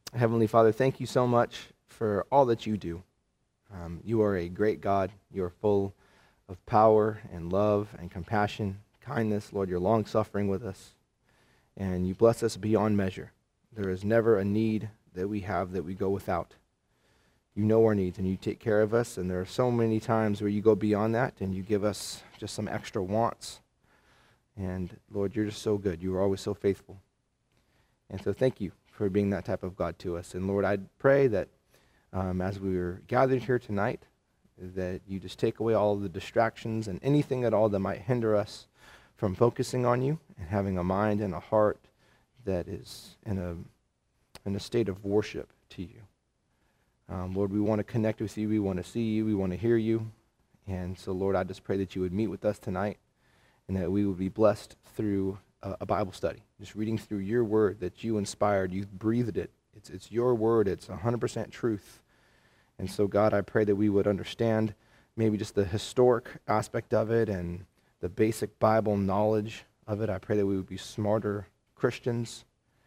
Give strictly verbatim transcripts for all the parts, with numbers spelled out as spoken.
Heavenly Father, thank you so much for all that you do. Um, you are a great God. You are full of power and love and compassion, kindness. Lord, you're long-suffering with us, and you bless us beyond measure. There is never a need that we have that we go without. You know our needs, and you take care of us, and there are so many times where you go beyond that, and you give us just some extra wants. And Lord, you're just so good. You are always so faithful. And so thank you for being that type of God to us. And Lord, I pray that um, as we are gathered here tonight, that you just take away all of the distractions and anything at all that might hinder us from focusing on you and having a mind and a heart that is in a, in a state of worship to you. Um, Lord, we want to connect with you. We want to see you. We want to hear you. And so, Lord, I just pray that you would meet with us tonight and that we would be blessed through a, a Bible study, just reading through your word that you inspired. You breathed it. It's, it's your word. It's one hundred percent truth. And so, God, I pray that we would understand maybe just the historic aspect of it and the basic Bible knowledge of it. I pray that we would be smarter Christians.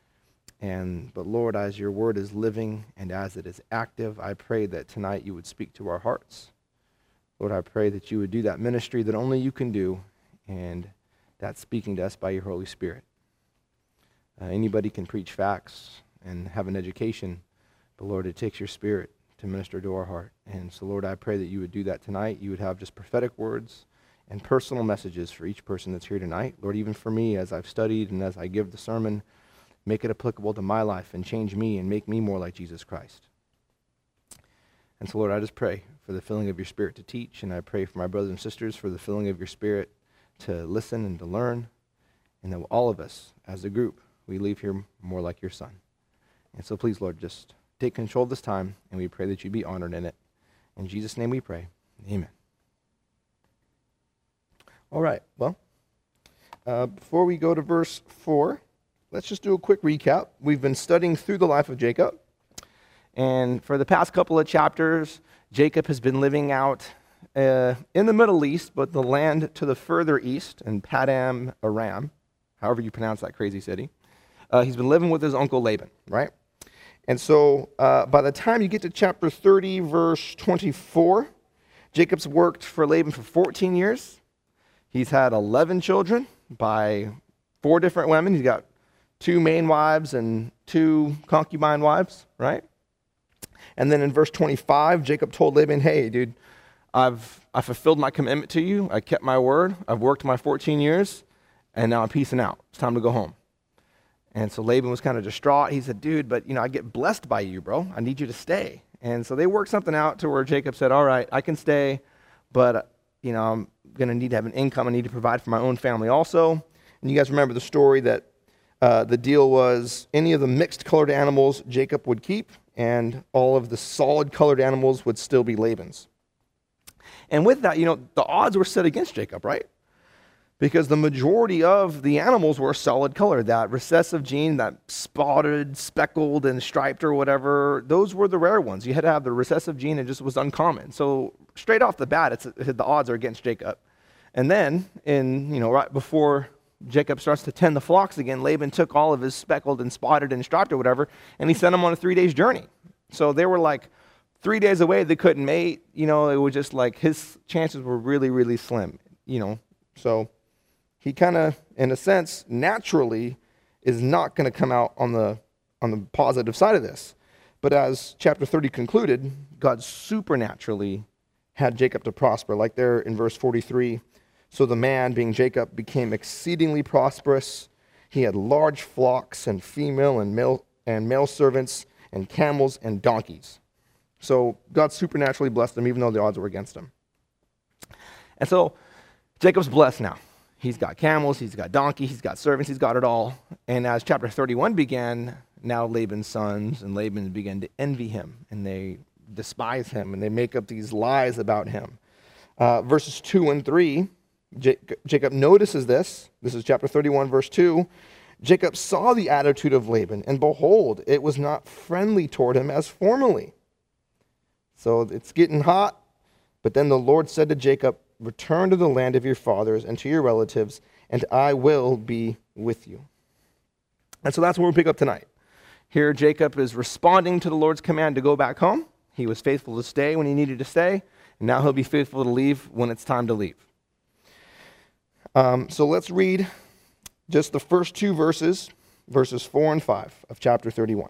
And but Lord, as your word is living and as it is active, I pray that tonight you would speak to our hearts. Lord, I pray that you would do that ministry that only you can do, and that's speaking to us by your Holy Spirit. Uh, anybody can preach facts and have an education, but Lord, it takes your Spirit to minister to our heart. And so, Lord, I pray that you would do that tonight. You would have just prophetic words and personal messages for each person that's here tonight. Lord, even for me, as I've studied and as I give the sermon, make it applicable to my life and change me and make me more like Jesus Christ. And so, Lord, I just pray for the filling of your Spirit to teach, and I pray for my brothers and sisters for the filling of your Spirit to listen and to learn, and that all of us, as a group, we leave here more like your Son. And so please, Lord, just take control of this time, and we pray that you be honored in it. In Jesus' name we pray. Amen. All right, well, uh, before we go to verse four, let's just do a quick recap. We've been studying through the life of Jacob, and for the past couple of chapters, Jacob has been living out uh, in the Middle East, but the land to the further east, in Padam Aram, however you pronounce that crazy city. Uh, he's been living with his uncle Laban, right? And so uh, by the time you get to chapter thirty, verse twenty-four, Jacob's worked for Laban for fourteen years. He's had eleven children by four different women. He's got two main wives and two concubine wives, right? And then in verse twenty-five, Jacob told Laban, hey, dude, I've I fulfilled my commitment to you. I kept my word. I've worked my fourteen years, and now I'm peacing out. It's time to go home. And so Laban was kind of distraught. He said, dude, but you know, I get blessed by you, bro. I need you to stay. And so they worked something out to where Jacob said, all right, I can stay, but you know, I'm going to need to have an income. I need to provide for my own family also. And you guys remember the story that uh, the deal was any of the mixed colored animals Jacob would keep, and all of the solid colored animals would still be Laban's. And with that, you know, the odds were set against Jacob, right? Because the majority of the animals were solid color. That recessive gene, that spotted, speckled, and striped or whatever, those were the rare ones. You had to have the recessive gene. It just was uncommon. So straight off the bat, it's, the odds are against Jacob. And then, in you know, right before Jacob starts to tend the flocks again, Laban took all of his speckled and spotted and striped or whatever, and he sent them on a three-day journey. So they were like three days away. They couldn't mate. You know, it was just like his chances were really, really slim. You know, so he kind of, in a sense, naturally is not going to come out on the on the positive side of this. But as chapter thirty concluded, God supernaturally had Jacob to prosper. Like there in verse forty-three, so the man, being Jacob, became exceedingly prosperous. He had large flocks and female and male and male servants and camels and donkeys. So God supernaturally blessed him, even though the odds were against him. And so Jacob's blessed now. He's got camels, he's got donkeys, he's got servants, he's got it all. And as chapter thirty-one began, now Laban's sons and Laban began to envy him, and they despise him, and they make up these lies about him. Uh, verses two and three, J- Jacob notices this. This is chapter thirty-one, verse two. Jacob saw the attitude of Laban, and behold, it was not friendly toward him as formerly. So it's getting hot. But then the Lord said to Jacob, return to the land of your fathers and to your relatives, and I will be with you. And so that's where we pick up tonight. Here, Jacob is responding to the Lord's command to go back home. He was faithful to stay when he needed to stay, and now he'll be faithful to leave when it's time to leave. Um, so let's read just the first two verses, verses four and five of chapter thirty-one.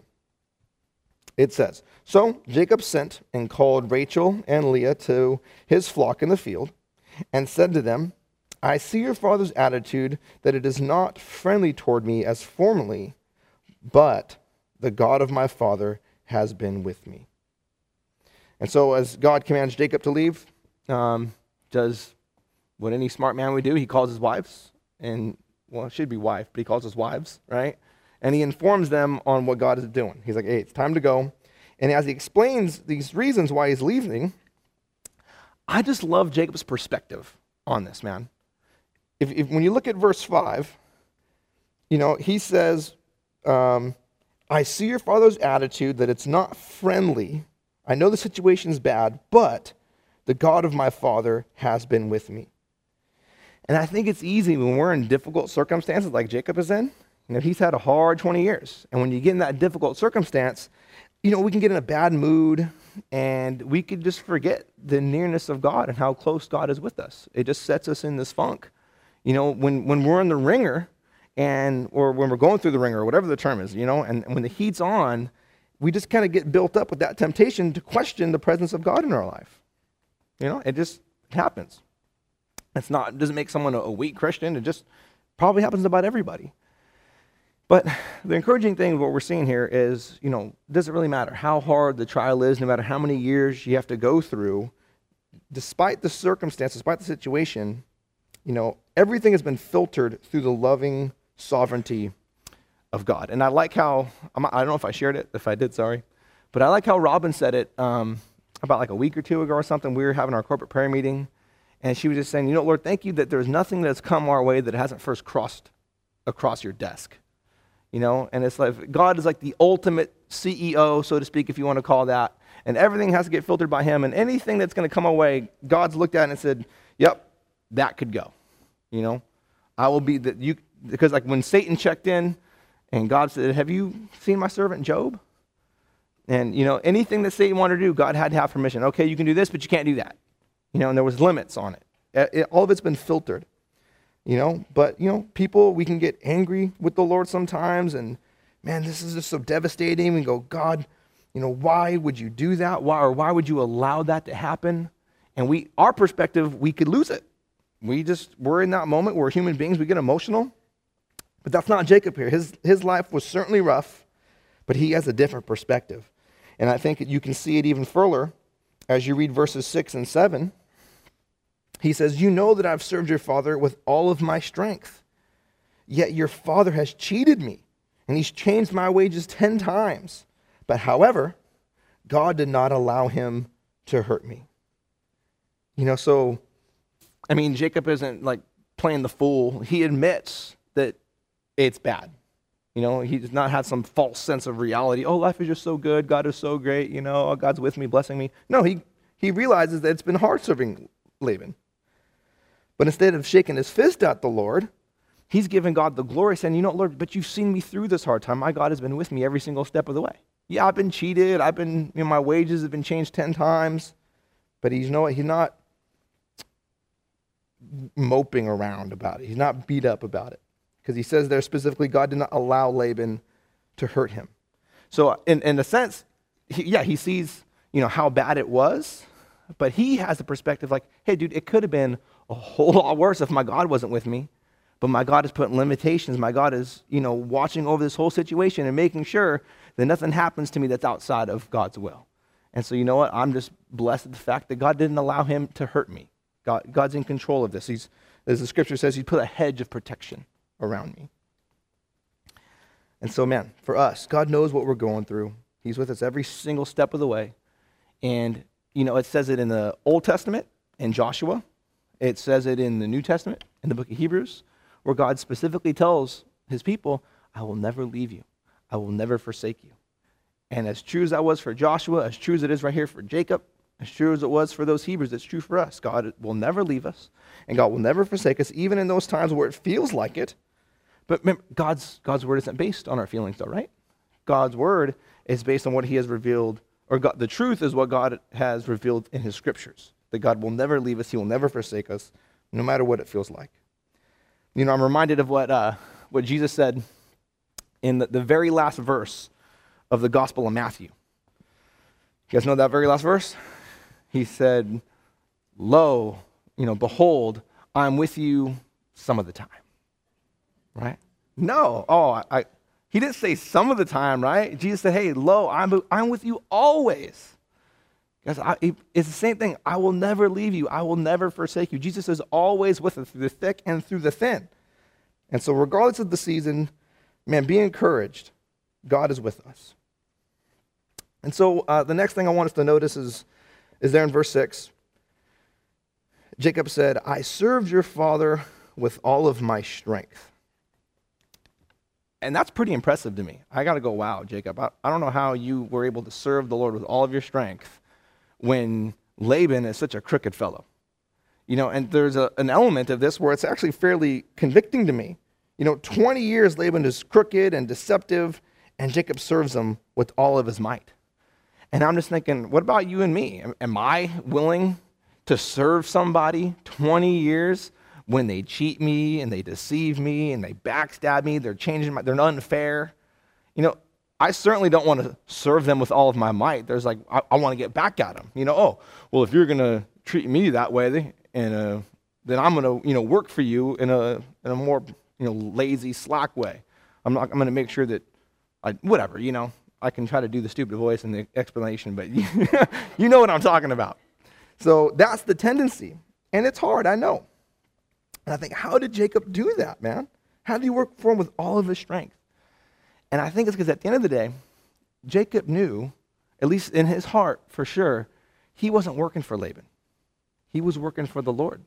It says, "So Jacob sent and called Rachel and Leah to his flock in the field, and said to them, 'I see your father's attitude, that it is not friendly toward me as formerly, but the God of my father has been with me.'" And so as God commands Jacob to leave, um, does what any smart man would do. He calls his wives, and, well, it should be wife, but he calls his wives, right? And he informs them on what God is doing. He's like, hey, it's time to go. And as he explains these reasons why he's leaving, I just love Jacob's perspective on this, man. If, if when you look at verse five, you know, he says, um, "I see your father's attitude, that it's not friendly. I know the situation is bad, but the God of my father has been with me." And I think it's easy when we're in difficult circumstances like Jacob is in. You know, he's had a hard twenty years. And when you get in that difficult circumstance, you know, we can get in a bad mood, and we could just forget the nearness of God and how close God is with us. It just sets us in this funk. You know, when, when we're in the ringer, and or when we're going through the ringer, or whatever the term is, you know, and, and when the heat's on, we just kind of get built up with that temptation to question the presence of God in our life. You know, it just happens. It's not, it doesn't make someone a, a weak Christian. It just probably happens to about everybody. But the encouraging thing of what we're seeing here is, you know, it doesn't really matter how hard the trial is, no matter how many years you have to go through, despite the circumstance, despite the situation, you know, everything has been filtered through the loving sovereignty of God. And I like how, I don't know if I shared it, if I did, sorry, but I like how Robin said it um, about like a week or two ago or something. We were having our corporate prayer meeting, and she was just saying, you know, Lord, thank you that there's nothing that's come our way that hasn't first crossed across your desk. You know, and it's like God is like the ultimate C E O, so to speak, if you want to call that. And everything has to get filtered by him. And anything that's going to come away, God's looked at it and said, yep, that could go. You know, I will be that you, because like when Satan checked in and God said, have you seen my servant Job? And, you know, anything that Satan wanted to do, God had to have permission. Okay, you can do this, but you can't do that. You know, and there was limits on it. it, it all of it's been filtered. You know, but, you know, people, we can get angry with the Lord sometimes, and, man, this is just so devastating. We go, God, you know, why would you do that? Why, or why would you allow that to happen? And we, our perspective, we could lose it. We just, we're in that moment, we're human beings, we get emotional. But that's not Jacob here. His, his life was certainly rough, but he has a different perspective. And I think you can see it even further as you read verses six and seven. He says, you know that I've served your father with all of my strength, yet your father has cheated me, and he's changed my wages ten times. But however, God did not allow him to hurt me. You know, so, I mean, Jacob isn't like playing the fool. He admits that it's bad. You know, he does not have some false sense of reality. Oh, life is just so good. God is so great. You know, oh, God's with me, blessing me. No, he, he realizes that it's been hard serving Laban. But instead of shaking his fist at the Lord, he's giving God the glory, saying, you know, Lord, but you've seen me through this hard time. My God has been with me every single step of the way. Yeah, I've been cheated. I've been, you know, my wages have been changed ten times. But he's, you know what, he's not moping around about it. He's not beat up about it. Because he says there specifically, God did not allow Laban to hurt him. So in, in a sense, he, yeah, he sees, you know, how bad it was. But he has the perspective like, hey, dude, it could have been a whole lot worse if my God wasn't with me. But my God is putting limitations. My God is, you know, watching over this whole situation and making sure that nothing happens to me that's outside of God's will. And so, you know what? I'm just blessed at the fact that God didn't allow him to hurt me. God, God's in control of this. He's, as the scripture says, he put a hedge of protection around me. And so, man, for us, God knows what we're going through. He's with us every single step of the way. And, you know, it says it in the Old Testament, in Joshua. It says it in the New Testament, in the book of Hebrews, where God specifically tells his people, I will never leave you. I will never forsake you. And as true as that was for Joshua, as true as it is right here for Jacob, as true as it was for those Hebrews, it's true for us. God will never leave us, and God will never forsake us, even in those times where it feels like it. But remember, God's, God's word isn't based on our feelings, though, right? God's word is based on what he has revealed, or God, the truth is what God has revealed in his scriptures, that God will never leave us, he will never forsake us, no matter what it feels like. You know, I'm reminded of what, uh, what Jesus said in the, the very last verse of the Gospel of Matthew. You guys know that very last verse? He said, lo, you know, behold, I'm with you some of the time, right? No, oh, I, I, he didn't say some of the time, right? Jesus said, hey, lo, I'm, I'm with you always. Guys, I, it's the same thing. I will never leave you. I will never forsake you. Jesus is always with us through the thick and through the thin. And so regardless of the season, man, be encouraged. God is with us. And so uh, the next thing I want us to notice is, is there in verse six. Jacob said, I served your father with all of my strength. And that's pretty impressive to me. I got to go, wow, Jacob, I, I don't know how you were able to serve the Lord with all of your strength when Laban is such a crooked fellow. You know, and there's a, an element of this where it's actually fairly convicting to me. You know, twenty years Laban is crooked and deceptive, and Jacob serves him with all of his might. And I'm just thinking, what about you and me? Am, am I willing to serve somebody twenty years when they cheat me and they deceive me and they backstab me, they're changing my, they're unfair? You know, I certainly don't want to serve them with all of my might. There's like, I, I want to get back at them. You know, oh, well, if you're going to treat me that way, and uh, then I'm going to, you know, work for you in a in a more, you know, lazy, slack way. I'm not. I'm going to make sure that, I, whatever, you know, I can try to do the stupid voice and the explanation, but you, you know what I'm talking about. So that's the tendency, and it's hard, I know. And I think, how did Jacob do that, man? How did he work for him with all of his strength? And I think it's because at the end of the day, Jacob knew, at least in his heart for sure, he wasn't working for Laban. He was working for the Lord.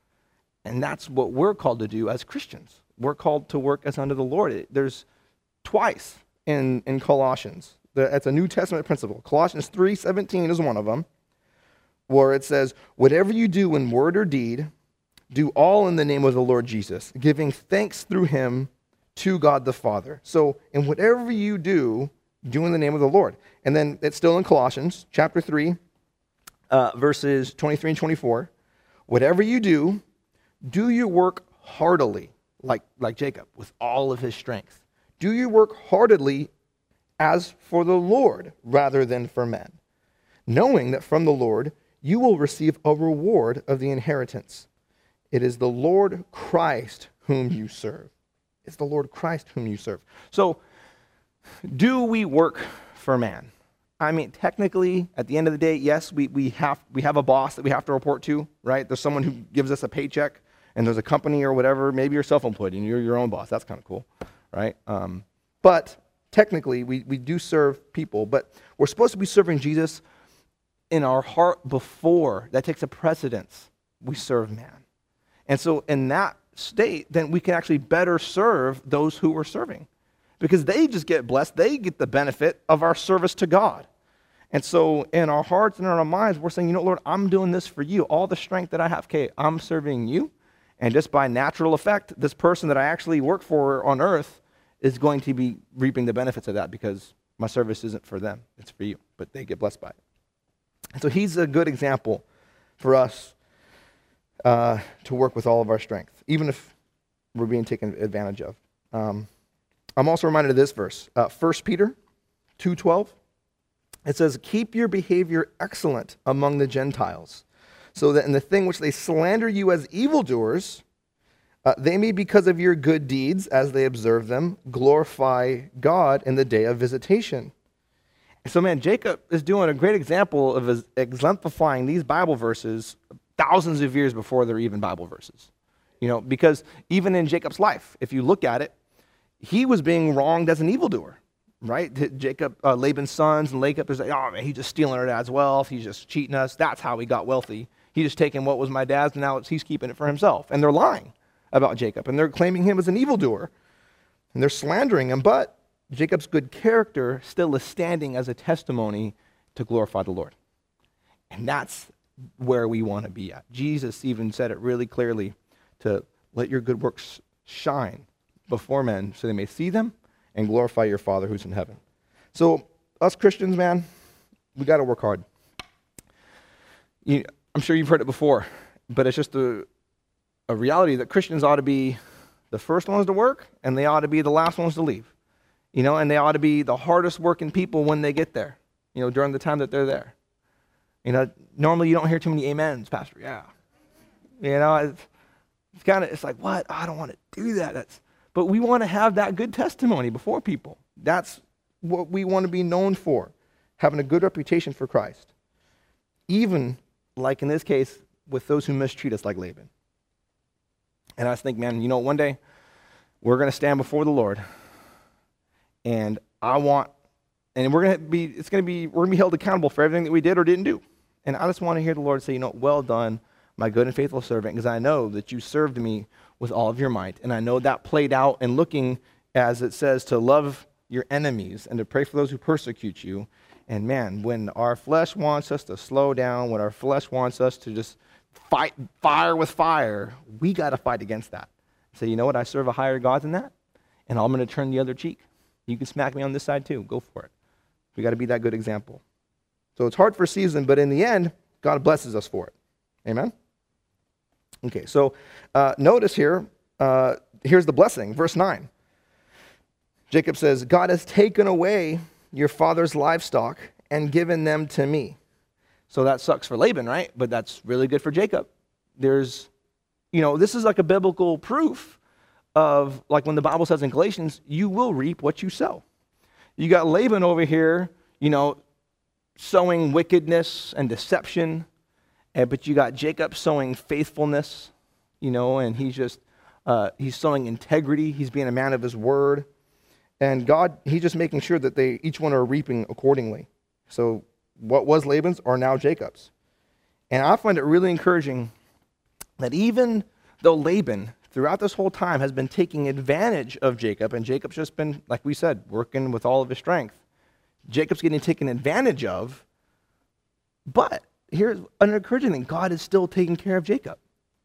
And that's what we're called to do as Christians. We're called to work as unto the Lord. It, there's twice in, in Colossians. That's a New Testament principle. Colossians three seventeen is one of them, where it says, whatever you do in word or deed, do all in the name of the Lord Jesus, giving thanks through him to God the Father. So in whatever you do, do in the name of the Lord. And then it's still in Colossians chapter three, uh, verses twenty-three and twenty-four. Whatever you do, do your work heartily, like, like Jacob, with all of his strength. Do your work heartedly as for the Lord rather than for men, knowing that from the Lord you will receive a reward of the inheritance. It is the Lord Christ whom you serve. It's the Lord Christ whom you serve. So, do we work for man? I mean, technically, at the end of the day, yes, we, we have we have a boss that we have to report to, right? There's someone who gives us a paycheck, and there's a company or whatever. Maybe you're self-employed and you're your own boss. That's kind of cool, right? Um, but technically, we, we do serve people, but we're supposed to be serving Jesus in our heart before. That takes a precedence. We serve man. And so in that state, then we can actually better serve those who we're serving, because they just get blessed. They get the benefit of our service to God. And so in our hearts and in our minds, we're saying, you know, Lord, I'm doing this for you. All the strength that I have, okay, I'm serving you. And just by natural effect, this person that I actually work for on earth is going to be reaping the benefits of that, because my service isn't for them. It's for you. But they get blessed by it. And so he's a good example for us Uh, to work with all of our strength, even if we're being taken advantage of. Um, I'm also reminded of this verse, uh, First Peter two twelve. It says, keep your behavior excellent among the Gentiles, so that in the thing which they slander you as evildoers, uh, they may, because of your good deeds, as they observe them, glorify God in the day of visitation. So, man, Jacob is doing a great example of exemplifying these Bible verses thousands of years before there are even Bible verses. You know, because even in Jacob's life, if you look at it, he was being wronged as an evildoer, right? Jacob, uh, Laban's sons and Jacob is like, oh man, he's just stealing our dad's wealth. He's just cheating us. That's how he got wealthy. He just taking what was my dad's, and now it's, he's keeping it for himself. And they're lying about Jacob, and they're claiming him as an evildoer, and they're slandering him. But Jacob's good character still is standing as a testimony to glorify the Lord. And that's where we want to be at. Jesus even said it really clearly, to let your good works shine before men so they may see them and glorify your Father who's in heaven. So us Christians, man, we got to work hard. You, I'm sure you've heard it before, but it's just a, a reality that Christians ought to be the first ones to work, and they ought to be the last ones to leave. You know, and they ought to be the hardest working people when they get there, you know, during the time that they're there. You know, normally you don't hear too many amens, Pastor. Yeah. You know, it's, it's kind of, it's like, what? I don't want to do that. That's, but we want to have that good testimony before people. That's what we want to be known for, having a good reputation for Christ. Even, like in this case, with those who mistreat us like Laban. And I think, man, you know, one day we're going to stand before the Lord, and I want, and we're going to be, it's going to be, we're going to be held accountable for everything that we did or didn't do. And I just want to hear the Lord say, you know, well done, my good and faithful servant, because I know that you served me with all of your might. And I know that played out in looking, as it says, to love your enemies and to pray for those who persecute you. And man, when our flesh wants us to slow down, when our flesh wants us to just fight fire with fire, we got to fight against that. Say, you know what, I serve a higher God than that, and I'm going to turn the other cheek. You can smack me on this side too. Go for it. We got to be that good example. So it's hard for a season, but in the end, God blesses us for it. Amen? Okay, so uh, notice here, uh, here's the blessing, verse nine. Jacob says, God has taken away your father's livestock and given them to me. So that sucks for Laban, right? But that's really good for Jacob. There's, you know, this is like a biblical proof of, like when the Bible says in Galatians, you will reap what you sow. You got Laban over here, you know, sowing wickedness and deception, and, but you got Jacob sowing faithfulness, you know, and he's just, uh, he's sowing integrity. He's being a man of his word. And God, he's just making sure that they, each one are reaping accordingly. So what was Laban's are now Jacob's. And I find it really encouraging that even though Laban, throughout this whole time, has been taking advantage of Jacob, and Jacob's just been, like we said, working with all of his strength, Jacob's getting taken advantage of, but here's an encouraging thing. God is still taking care of Jacob.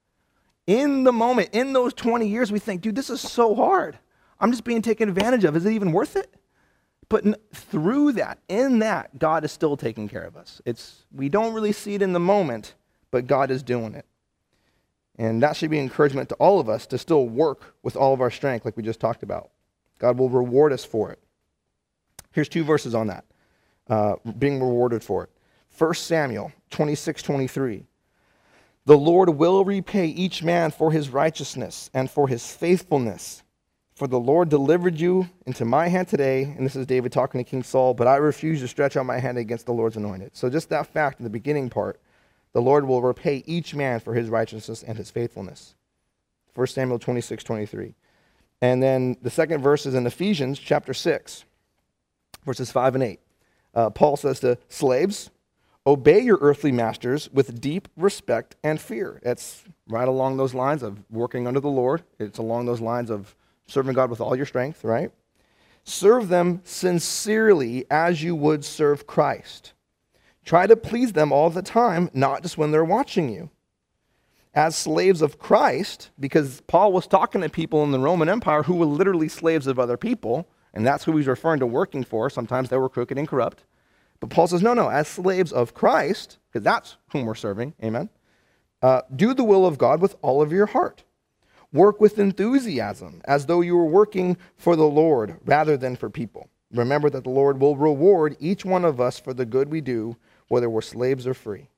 In the moment, in those twenty years, we think, dude, this is so hard. I'm just being taken advantage of. Is it even worth it? But through that, in that, God is still taking care of us. It's, we don't really see it in the moment, but God is doing it. And that should be encouragement to all of us to still work with all of our strength, like we just talked about. God will reward us for it. Here's two verses on that, uh, being rewarded for it. First Samuel twenty-six twenty-three. The Lord will repay each man for his righteousness and for his faithfulness. For the Lord delivered you into my hand today, and this is David talking to King Saul, but I refuse to stretch out my hand against the Lord's anointed. So just that fact in the beginning part, the Lord will repay each man for his righteousness and his faithfulness. First Samuel twenty-six twenty-three. And then the second verse is in Ephesians chapter six, verses five and eight. Uh, Paul says to slaves, obey your earthly masters with deep respect and fear. It's right along those lines of working under the Lord. It's along those lines of serving God with all your strength, right? Serve them sincerely as you would serve Christ. Try to please them all the time, not just when they're watching you. As slaves of Christ, because Paul was talking to people in the Roman Empire who were literally slaves of other people, and that's who he's referring to working for. Sometimes they were crooked and corrupt. But Paul says, no, no, as slaves of Christ, because that's whom we're serving, amen, uh, do the will of God with all of your heart. Work with enthusiasm, as though you were working for the Lord rather than for people. Remember that the Lord will reward each one of us for the good we do, whether we're slaves or free.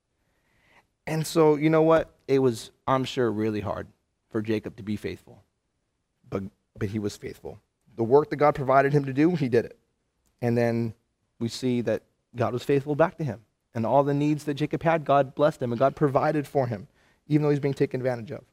And so, you know what? It was, I'm sure, really hard for Jacob to be faithful. But, but he was faithful. The work that God provided him to do, he did it. And then we see that God was faithful back to him. And all the needs that Jacob had, God blessed him and God provided for him, even though he's being taken advantage of.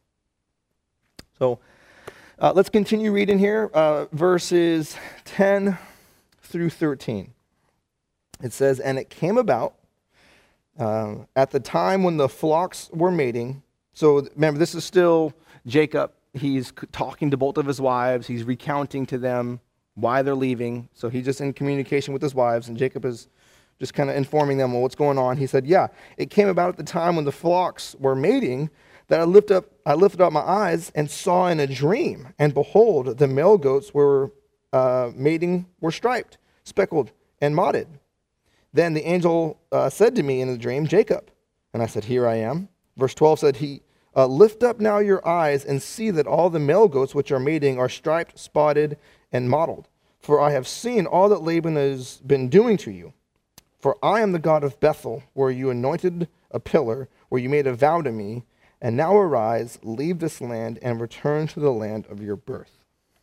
So uh, let's continue reading here, uh, verses ten through thirteen. It says, and it came about uh, at the time when the flocks were mating. So remember, this is still Jacob. He's talking to both of his wives. He's recounting to them why they're leaving. So he's just in communication with his wives, and Jacob is just kind of informing them of what's going on. He said, yeah, it came about at the time when the flocks were mating that I lift up, I lifted up my eyes and saw in a dream, and behold, the male goats were uh, mating were striped, speckled, and modded. Then the angel uh, said to me in the dream, Jacob. And I said, here I am. Verse twelve said, he uh, lift up now your eyes and see that all the male goats which are mating are striped, spotted, and mottled. For I have seen all that Laban has been doing to you. For I am the God of Bethel, where you anointed a pillar, where you made a vow to me. And now arise, leave this land, and return to the land of your birth.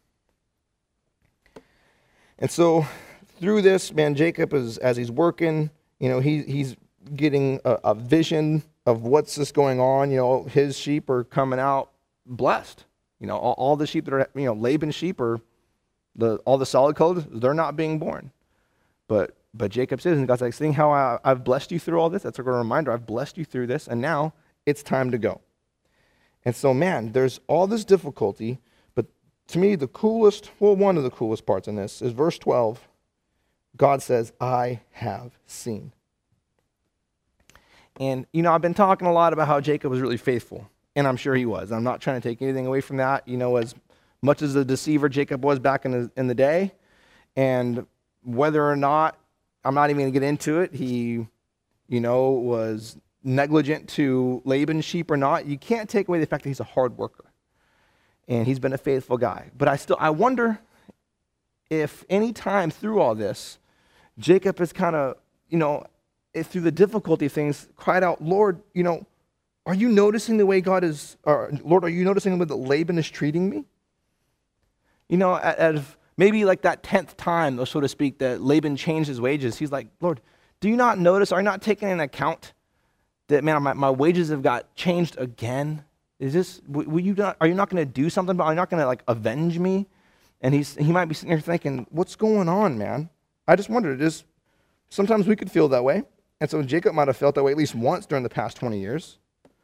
And so through this, man, Jacob is, as he's working, you know, he, he's getting a, a vision of what's just going on. You know, his sheep are coming out blessed. You know, all, all the sheep that are, you know, Laban's sheep are, the all the solid colors, they're not being born. But but Jacob says, and God's like, seeing how I, I've blessed you through all this, that's like a reminder, I've blessed you through this, and now it's time to go. And so, man, there's all this difficulty, but to me, the coolest, well, one of the coolest parts in this is verse twelve. God says, I have seen. And, you know, I've been talking a lot about how Jacob was really faithful, and I'm sure he was. I'm not trying to take anything away from that, you know, as much as the deceiver Jacob was back in the, in the day, and whether or not, I'm not even going to get into it, he, you know, was negligent to Laban's sheep or not, you can't take away the fact that he's a hard worker, and he's been a faithful guy. But I still, I wonder if any time through all this, Jacob is kind of, you know, through the difficulty of things, cried out, Lord, you know, are you noticing the way God is, or Lord, are you noticing the way that Laban is treating me? You know, at, at maybe like that tenth time, so to speak, that Laban changed his wages, he's like, Lord, do you not notice, are you not taking into account that, man, my, my wages have got changed again? Is this, will you not, are you not going to do something, but are you not going to like avenge me? And he's, he might be sitting there thinking, what's going on, man? I just wondered, just sometimes we could feel that way. And so Jacob might have felt that way at least once during the past twenty years.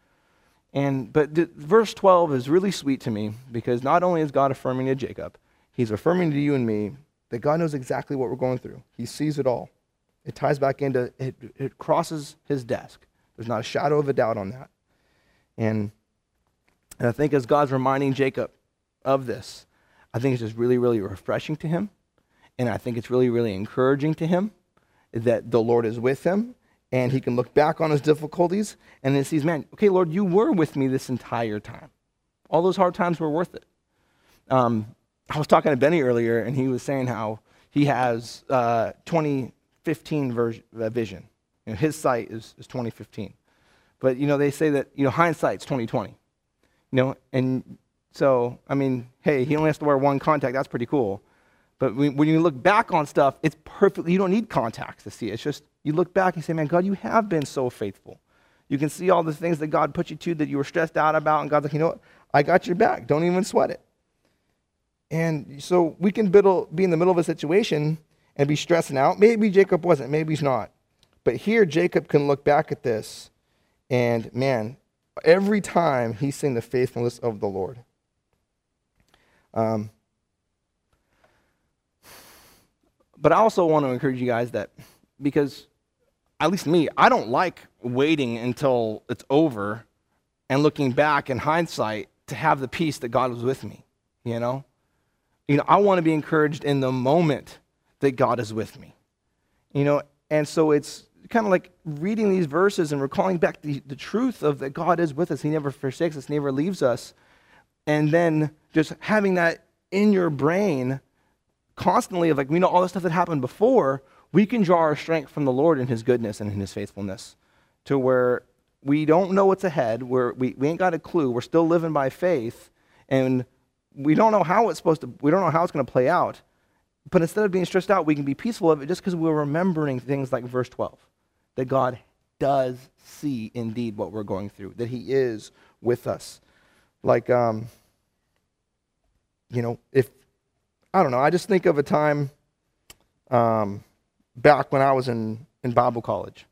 And but th- verse twelve is really sweet to me, because not only is God affirming to Jacob, he's affirming to you and me that God knows exactly what we're going through. He sees it all. It ties back into, it, it crosses his desk. There's not a shadow of a doubt on that. And, and I think as God's reminding Jacob of this, I think it's just really, really refreshing to him. And I think it's really, really encouraging to him that the Lord is with him, and he can look back on his difficulties and then sees, man, okay, Lord, you were with me this entire time. All those hard times were worth it. Um, I was talking to Benny earlier, and he was saying how he has uh, twenty fifteen version, uh, vision. You know, his sight is, is twenty fifteen. But, you know, they say that, you know, hindsight's twenty twenty. You know, and so, I mean, hey, he only has to wear one contact. That's pretty cool. But when you look back on stuff, it's perfectly, you don't need contacts to see it. It's just, you look back and say, man, God, you have been so faithful. You can see all the things that God put you to that you were stressed out about, and God's like, you know what? I got your back. Don't even sweat it. And so we can be in the middle of a situation and be stressing out. Maybe Jacob wasn't. Maybe he's not. But here, Jacob can look back at this, and man, every time he's seeing the faithfulness of the Lord. Um, But I also want to encourage you guys that, because at least me, I don't like waiting until it's over and looking back in hindsight to have the peace that God was with me, you know? You know, I want to be encouraged in the moment that God is with me, you know? And so it's kind of like reading these verses and recalling back the, the truth of that God is with us. He never forsakes us, never leaves us. And then just having that in your brain constantly of like, we know all the stuff that happened before, we can draw our strength from the Lord in his goodness and in his faithfulness to where we don't know what's ahead, where we, we ain't got a clue, we're still living by faith, and we don't know how it's supposed to, we don't know how it's going to play out, but instead of being stressed out, we can be peaceful of it just because we're remembering things like verse twelve, that God does see indeed what we're going through, that he is with us. Like, um, you know, if I don't know, I just think of a time um, back when I was in, in Bible college.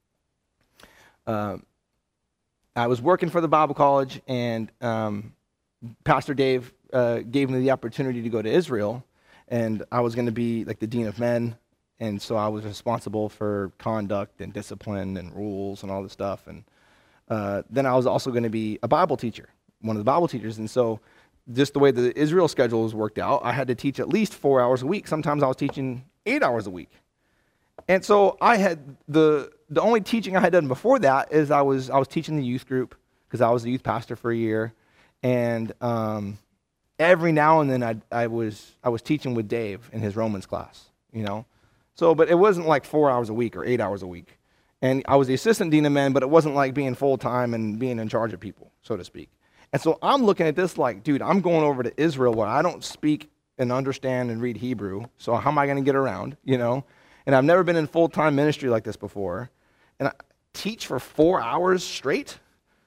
Uh, I was working for the Bible college, and um, Pastor Dave uh, gave me the opportunity to go to Israel, and I was going to be like the dean of men, and so I was responsible for conduct and discipline and rules and all this stuff. And uh, then I was also going to be a Bible teacher, one of the Bible teachers, and so just the way the Israel schedule was worked out, I had to teach at least four hours a week. Sometimes I was teaching eight hours a week. And so I had, the the only teaching I had done before that is I was I was teaching the youth group, because I was the youth pastor for a year. And um, every now and then I I was I was teaching with Dave in his Romans class, you know. So, but it wasn't like four hours a week or eight hours a week. And I was the assistant dean of men, but it wasn't like being full-time and being in charge of people, so to speak. And so I'm looking at this like, dude, I'm going over to Israel where I don't speak and understand and read Hebrew, so how am I going to get around, you know? And I've never been in full-time ministry like this before. And I teach for four hours straight,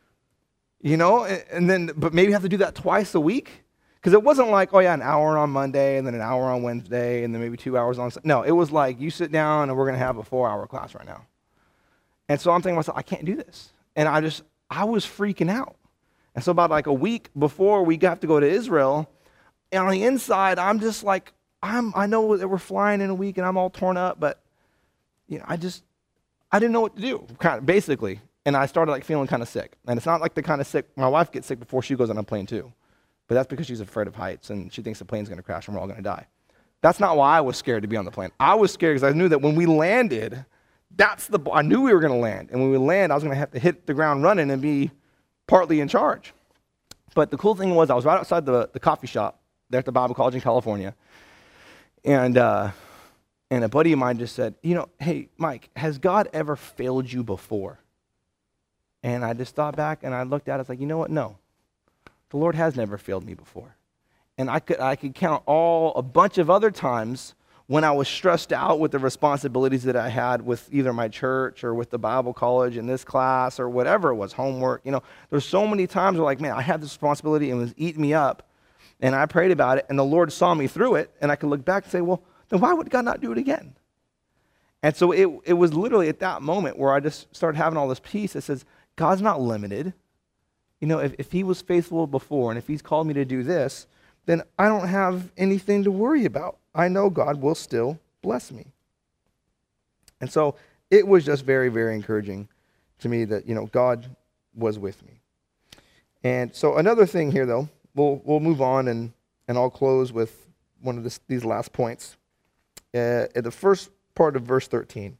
you know? And, and then, but maybe have to do that twice a week? Because it wasn't like, oh yeah, an hour on Monday, and then an hour on Wednesday, and then maybe two hours on Sunday. No, it was like, you sit down, and we're going to have a four-hour class right now. And so I'm thinking to myself, I can't do this. And I just, I was freaking out. And so about like a week before we got to go to Israel, and on the inside, I'm just like, I'm, I know that we're flying in a week, and I'm all torn up, but you know, I just, I didn't know what to do, kind of, basically. And I started like feeling kind of sick. And it's not like the kind of sick, my wife gets sick before she goes on a plane too. But that's because she's afraid of heights, and she thinks the plane's going to crash and we're all going to die. That's not why I was scared to be on the plane. I was scared because I knew that when we landed, that's the, I knew we were going to land. And when we land, I was going to have to hit the ground running and be partly in charge. But the cool thing was I was right outside the, the coffee shop there at the Bible College in California. And, uh, and a buddy of mine just said, you know, hey, Mike, has God ever failed you before? And I just thought back and I looked at it, I was like, you know what? No. The Lord has never failed me before. And I could I could count all a bunch of other times when I was stressed out with the responsibilities that I had with either my church or with the Bible college in this class or whatever it was, homework. You know, there's so many times where like, man, I had this responsibility and it was eating me up. And I prayed about it and the Lord saw me through it. And I could look back and say, well, then why would God not do it again? And so it, it was literally at that moment where I just started having all this peace that says, God's not limited. You know, if, if he was faithful before and if he's called me to do this, then I don't have anything to worry about. I know God will still bless me. And so it was just very, very encouraging to me that, you know, God was with me. And so another thing here, though, we'll we'll move on and, and I'll close with one of this, these last points. Uh, at the first part of verse thirteen,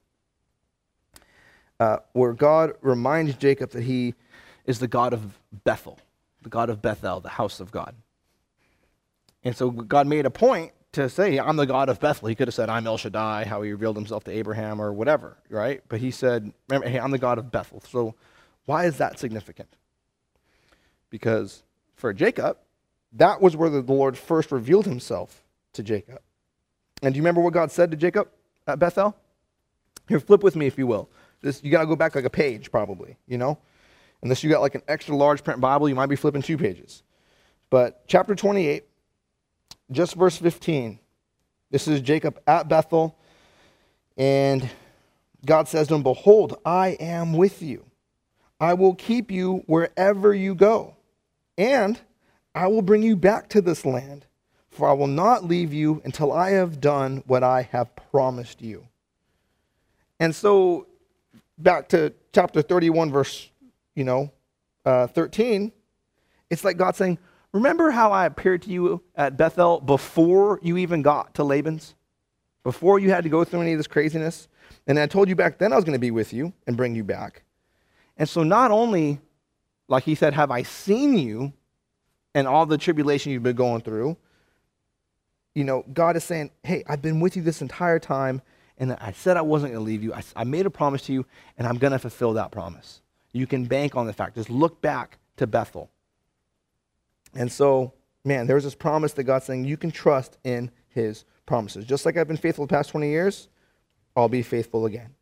uh, where God reminds Jacob that he is the God of Bethel, the God of Bethel, the house of God. And so God made a point to say, I'm the God of Bethel. He could have said, I'm El Shaddai, how he revealed himself to Abraham or whatever, right? But he said, remember, hey, I'm the God of Bethel. So why is that significant? Because for Jacob, that was where the Lord first revealed himself to Jacob. And do you remember what God said to Jacob at Bethel? Here, flip with me if you will. This, you got to go back like a page probably, you know? Unless you got like an extra large print Bible, you might be flipping two pages. But chapter twenty-eight, just verse fifteen. This is Jacob at Bethel. And God says to him, behold, I am with you. I will keep you wherever you go. And I will bring you back to this land. For I will not leave you until I have done what I have promised you. And so back to chapter thirty-one, verse you know, uh, thirteen, it's like God saying, remember how I appeared to you at Bethel before you even got to Laban's? Before you had to go through any of this craziness? And I told you back then I was going to be with you and bring you back. And so not only, like he said, have I seen you and all the tribulation you've been going through, you know, God is saying, hey, I've been with you this entire time, and I said I wasn't going to leave you. I, I made a promise to you, and I'm going to fulfill that promise. You can bank on the fact. Just look back to Bethel. And so, man, there's this promise that God's saying you can trust in his promises. Just like I've been faithful the past twenty years, I'll be faithful again.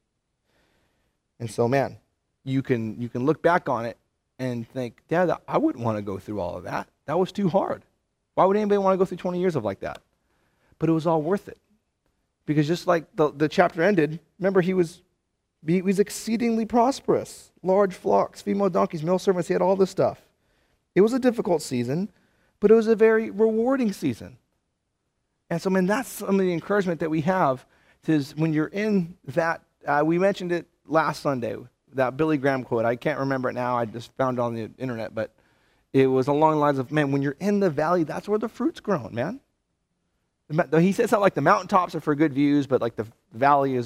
And so, man, you can you can look back on it and think, Dad, I wouldn't want to go through all of that. That was too hard. Why would anybody want to go through twenty years of like that? But it was all worth it. Because just like the, the chapter ended, remember he was He was exceedingly prosperous. Large flocks, female donkeys, male servants. He had all this stuff. It was a difficult season, but it was a very rewarding season. And so, I mean, that's some of the encouragement that we have is when you're in that, uh, we mentioned it last Sunday, that Billy Graham quote. I can't remember it now. I just found it on the internet, but it was along the lines of, man, when you're in the valley, that's where the fruit's grown, man. He says something like the mountaintops are for good views, but like the valley is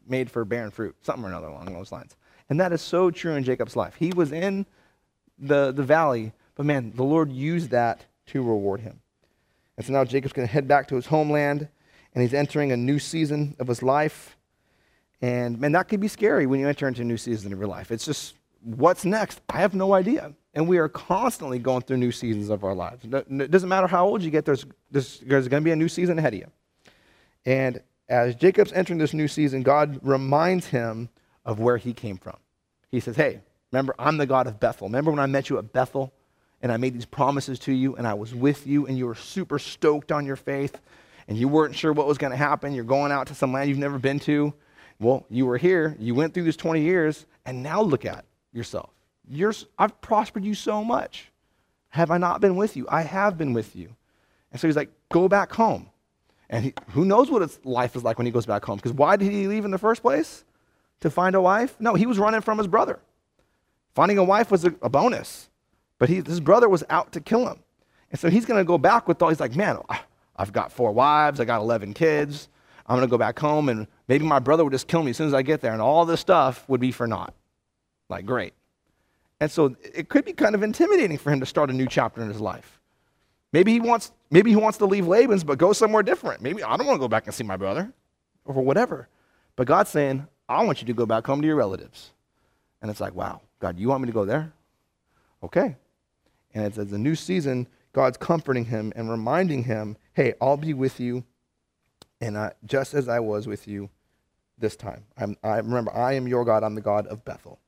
made for barren fruit, something or another along those lines. And that is so true in Jacob's life. He was in the, the valley, but man, the Lord used that to reward him. And so now Jacob's going to head back to his homeland, and he's entering a new season of his life. And man, that could be scary when you enter into a new season of your life. It's just, what's next? I have no idea. And we are constantly going through new seasons of our lives. It doesn't matter how old you get, there's, there's, there's going to be a new season ahead of you. And as Jacob's entering this new season, God reminds him of where he came from. He says, hey, remember, I'm the God of Bethel. Remember when I met you at Bethel and I made these promises to you and I was with you and you were super stoked on your faith and you weren't sure what was going to happen. You're going out to some land you've never been to. Well, you were here. You went through this twenty years, and now look at yourself. You're, I've prospered you so much. Have I not been with you? I have been with you. And so he's like, go back home. And he, who knows what his life is like when he goes back home? Because why did he leave in the first place? To find a wife? No, he was running from his brother. Finding a wife was a, a bonus. But he, his brother was out to kill him. And so he's going to go back with all, he's like, man, I've got four wives. I got eleven kids. I'm going to go back home, and maybe my brother would just kill me as soon as I get there, and all this stuff would be for naught. Like, great. And so it could be kind of intimidating for him to start a new chapter in his life. Maybe he wants, maybe he wants to leave Laban's, but go somewhere different. Maybe I don't want to go back and see my brother, or whatever. But God's saying, I want you to go back home to your relatives. And it's like, wow, God, you want me to go there? Okay. And it's as a new season, God's comforting him and reminding him, hey, I'll be with you, and I, just as I was with you this time. I'm, I remember, I am your God. I'm the God of Bethel.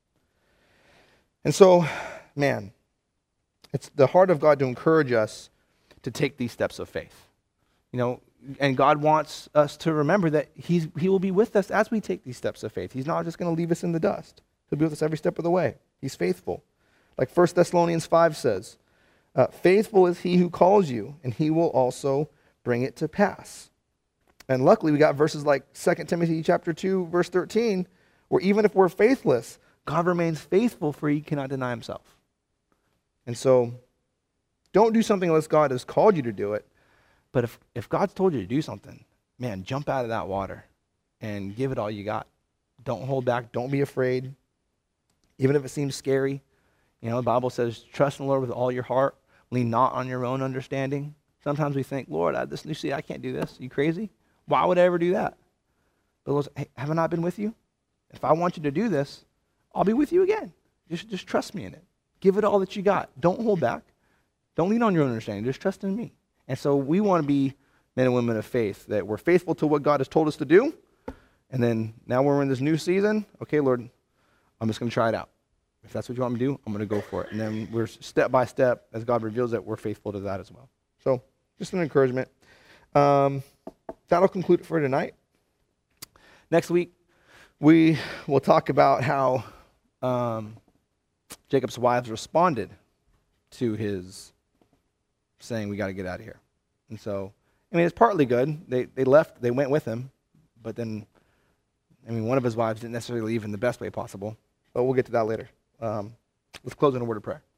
And so, man, it's the heart of God to encourage us to take these steps of faith. You know, and God wants us to remember that he's, he will be with us as we take these steps of faith. He's not just going to leave us in the dust. He'll be with us every step of the way. He's faithful. Like First Thessalonians five says, uh, faithful is he who calls you, and he will also bring it to pass. And luckily, we got verses like Second Timothy chapter two, verse thirteen, where even if we're faithless, God remains faithful, for he cannot deny himself. And so, don't do something unless God has called you to do it. But if, if God's told you to do something, man, jump out of that water and give it all you got. Don't hold back. Don't be afraid. Even if it seems scary. You know, the Bible says, trust in the Lord with all your heart. Lean not on your own understanding. Sometimes we think, Lord, I, this new see, I can't do this. Are you crazy? Why would I ever do that? But Lord, hey, have I not been with you? If I want you to do this, I'll be with you again. Just, just trust me in it. Give it all that you got. Don't hold back. Don't lean on your own understanding. Just trust in me. And so we want to be men and women of faith, that we're faithful to what God has told us to do. And then now we're in this new season. Okay, Lord, I'm just going to try it out. If that's what you want me to do, I'm going to go for it. And then we're step by step, as God reveals it, we're faithful to that as well. So just an encouragement. Um, that'll conclude it for tonight. Next week, we will talk about how um, Jacob's wives responded to his saying, we got to get out of here. And so, I mean, it's partly good. They they left, they went with him, but then, I mean, one of his wives didn't necessarily leave in the best way possible, but we'll get to that later. Um, let's close in a word of prayer.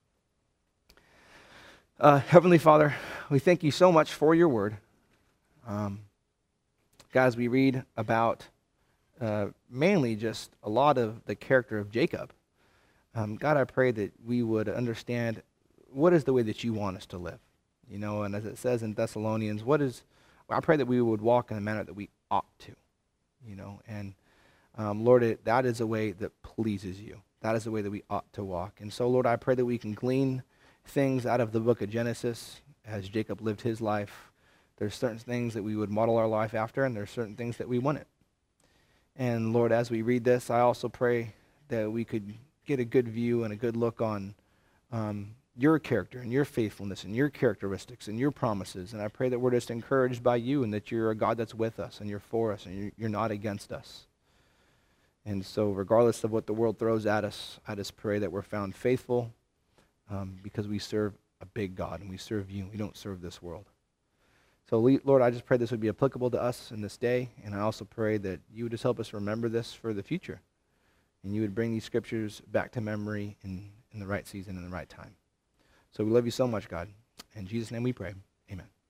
Uh, Heavenly Father, we thank you so much for your word. Um, guys, we read about uh, mainly just a lot of the character of Jacob. Um, God, I pray that we would understand what is the way that you want us to live. You know, and as it says in Thessalonians, what is, I pray that we would walk in the manner that we ought to, you know, and um, Lord, it, that is a way that pleases you. That is the way that we ought to walk. And so, Lord, I pray that we can glean things out of the book of Genesis as Jacob lived his life. There's certain things that we would model our life after, and there's certain things that we wouldn't. And Lord, as we read this, I also pray that we could get a good view and a good look on um, your character and your faithfulness and your characteristics and your promises. And I pray that we're just encouraged by you and that you're a God that's with us and you're for us and you're, you're not against us. And so regardless of what the world throws at us, I just pray that we're found faithful um, because we serve a big God and we serve you. We don't serve this world. So, Lord, I just pray this would be applicable to us in this day, and I also pray that you would just help us remember this for the future, and you would bring these scriptures back to memory in, in the right season and the right time. So we love you so much, God. In Jesus' name we pray. Amen.